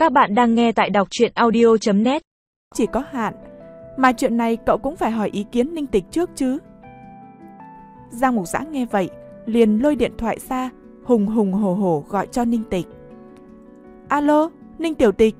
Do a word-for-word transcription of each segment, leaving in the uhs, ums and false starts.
Các bạn đang nghe tại đọc truyện audio chấm net. Chỉ có hạn, mà chuyện này cậu cũng phải hỏi ý kiến Ninh Tịch trước chứ. Giang Mục Dã nghe vậy, liền lôi điện thoại ra, hùng hùng hổ hổ gọi cho Ninh Tịch. Alo, Ninh Tiểu Tịch.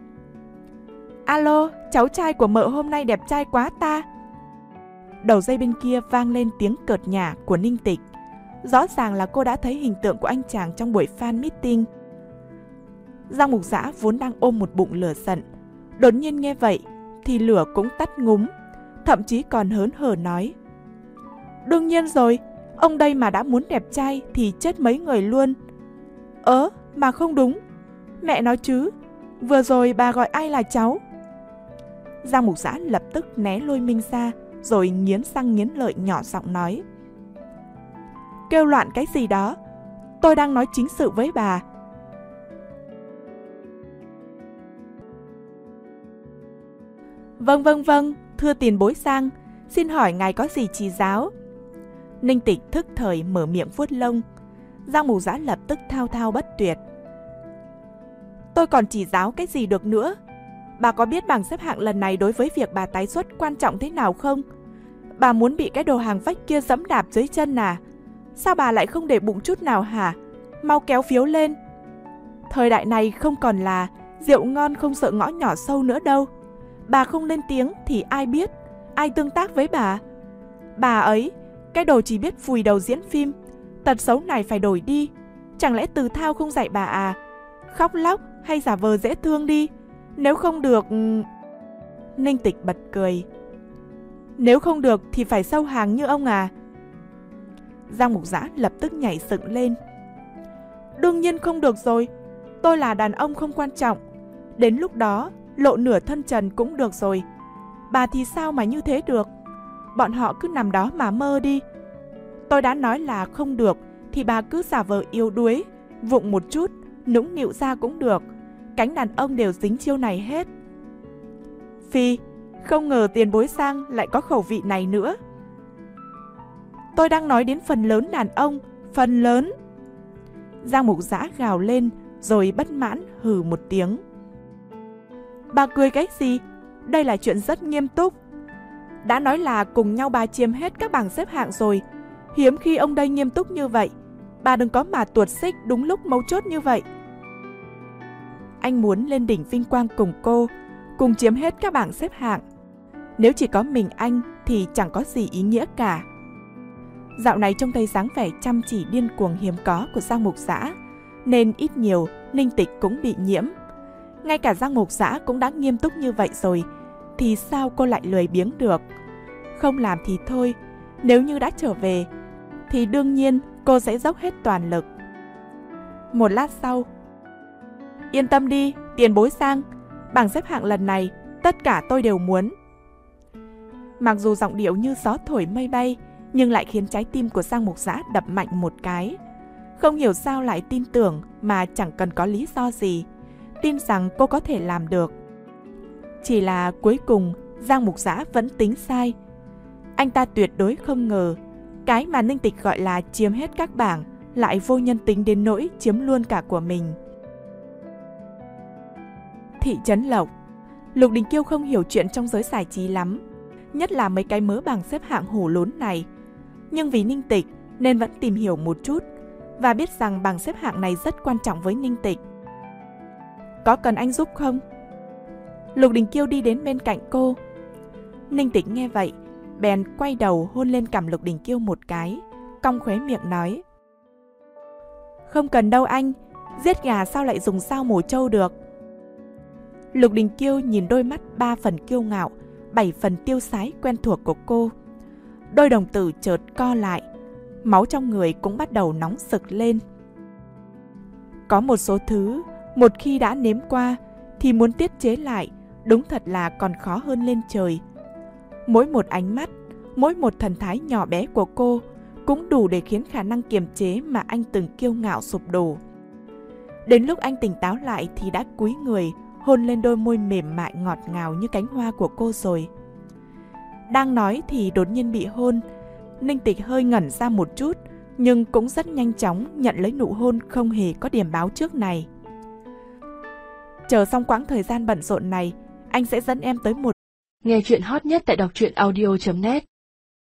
Alo, cháu trai của mợ hôm nay đẹp trai quá ta. Đầu dây bên kia vang lên tiếng cợt nhả của Ninh Tịch. Rõ ràng là cô đã thấy hình tượng của anh chàng trong buổi fan meeting. Giang Mục Dã vốn đang ôm một bụng lửa giận, đột nhiên nghe vậy thì lửa cũng tắt ngúm, thậm chí còn hớn hở nói: đương nhiên rồi, ông đây mà đã muốn đẹp trai thì chết mấy người luôn. Ớ, mà không đúng, mẹ nói chứ, vừa rồi bà gọi ai là cháu? Giang Mục Dã lập tức né Lôi Minh ra, rồi nghiến răng nghiến lợi nhỏ giọng nói: kêu loạn cái gì đó, tôi đang nói chính sự với bà. Vâng vâng vâng, thưa tiền bối Giang, xin hỏi ngài có gì chỉ giáo? Ninh Tịch thức thời mở miệng vuốt lông. Giang Mục Dã lập tức thao thao bất tuyệt: tôi còn chỉ giáo cái gì được nữa? Bà có biết bảng xếp hạng lần này đối với việc bà tái xuất quan trọng thế nào không? Bà muốn bị cái đồ hàng vách kia giẫm đạp dưới chân à? Sao bà lại không để bụng chút nào hả? Mau kéo phiếu lên. Thời đại này không còn là rượu ngon không sợ ngõ nhỏ sâu nữa đâu. Bà không lên tiếng thì ai biết, ai tương tác với bà? Bà ấy, cái đồ chỉ biết phùi đầu diễn phim, tật xấu này phải đổi đi. Chẳng lẽ Từ Thao không dạy bà à? Khóc lóc hay giả vờ dễ thương đi. Nếu không được... Ninh Tịch bật cười: nếu không được thì phải sâu hàng như ông à? Giang Mục Dã lập tức nhảy dựng lên: đương nhiên không được rồi, tôi là đàn ông không quan trọng. Đến lúc đó lộ nửa thân trần cũng được rồi. Bà thì sao mà như thế được? Bọn họ cứ nằm đó mà mơ đi. Tôi đã nói là không được thì bà cứ giả vờ yếu đuối, vụng một chút, nũng nịu ra cũng được. Cánh đàn ông đều dính chiêu này hết. Phi, không ngờ tiền bối Giang lại có khẩu vị này nữa. Tôi đang nói đến phần lớn đàn ông, phần lớn. Giang Mục Dã gào lên rồi bất mãn hừ một tiếng. Bà cười cái gì? Đây là chuyện rất nghiêm túc. Đã nói là cùng nhau bà chiếm hết các bảng xếp hạng rồi. Hiếm khi ông đây nghiêm túc như vậy. Bà đừng có mà tuột xích đúng lúc mấu chốt như vậy. Anh muốn lên đỉnh vinh quang cùng cô, cùng chiếm hết các bảng xếp hạng. Nếu chỉ có mình anh thì chẳng có gì ý nghĩa cả. Dạo này trông thấy dáng vẻ chăm chỉ điên cuồng hiếm có của Giang Mục Dã, nên ít nhiều Ninh Tịch cũng bị nhiễm. Ngay cả Giang Mục Dã cũng đã nghiêm túc như vậy rồi, thì sao cô lại lười biếng được? Không làm thì thôi, nếu như đã trở về thì đương nhiên cô sẽ dốc hết toàn lực. Một lát sau: yên tâm đi, tiền bối Giang, bảng xếp hạng lần này tất cả tôi đều muốn. Mặc dù giọng điệu như gió thổi mây bay, nhưng lại khiến trái tim của Giang Mục Dã đập mạnh một cái. Không hiểu sao lại tin tưởng mà chẳng cần có lý do gì, tin rằng cô có thể làm được. Chỉ là cuối cùng Giang Mục Dã vẫn tính sai. Anh ta tuyệt đối không ngờ cái mà Ninh Tịch gọi là chiếm hết các bảng lại vô nhân tính đến nỗi chiếm luôn cả của mình. Thị trấn Lộc. Lục Đình Kiêu không hiểu chuyện trong giới giải trí lắm, nhất là mấy cái mớ bảng xếp hạng hổ lốn này. Nhưng vì Ninh Tịch nên vẫn tìm hiểu một chút, và biết rằng bảng xếp hạng này rất quan trọng với Ninh Tịch. Có cần anh giúp không? Lục Đình Kiêu đi đến bên cạnh cô. Ninh Tịch nghe vậy, bèn quay đầu hôn lên cằm Lục Đình Kiêu một cái, cong khóe miệng nói: không cần đâu anh, giết gà sao lại dùng dao mổ trâu được. Lục Đình Kiêu nhìn đôi mắt ba phần kiêu ngạo, bảy phần tiêu sái quen thuộc của cô. Đôi đồng tử chợt co lại, máu trong người cũng bắt đầu nóng sực lên. Có một số thứ, một khi đã nếm qua thì muốn tiết chế lại đúng thật là còn khó hơn lên trời. Mỗi một ánh mắt, mỗi một thần thái nhỏ bé của cô cũng đủ để khiến khả năng kiềm chế mà anh từng kiêu ngạo sụp đổ. Đến lúc anh tỉnh táo lại thì đã cúi người hôn lên đôi môi mềm mại ngọt ngào như cánh hoa của cô rồi. Đang nói thì đột nhiên bị hôn. Ninh Tịch hơi ngẩn ra một chút, nhưng cũng rất nhanh chóng nhận lấy nụ hôn không hề có điểm báo trước này. Chờ xong quãng thời gian bận rộn này, anh sẽ dẫn em tới một... Nghe chuyện hot nhất tại đọc truyện audio chấm net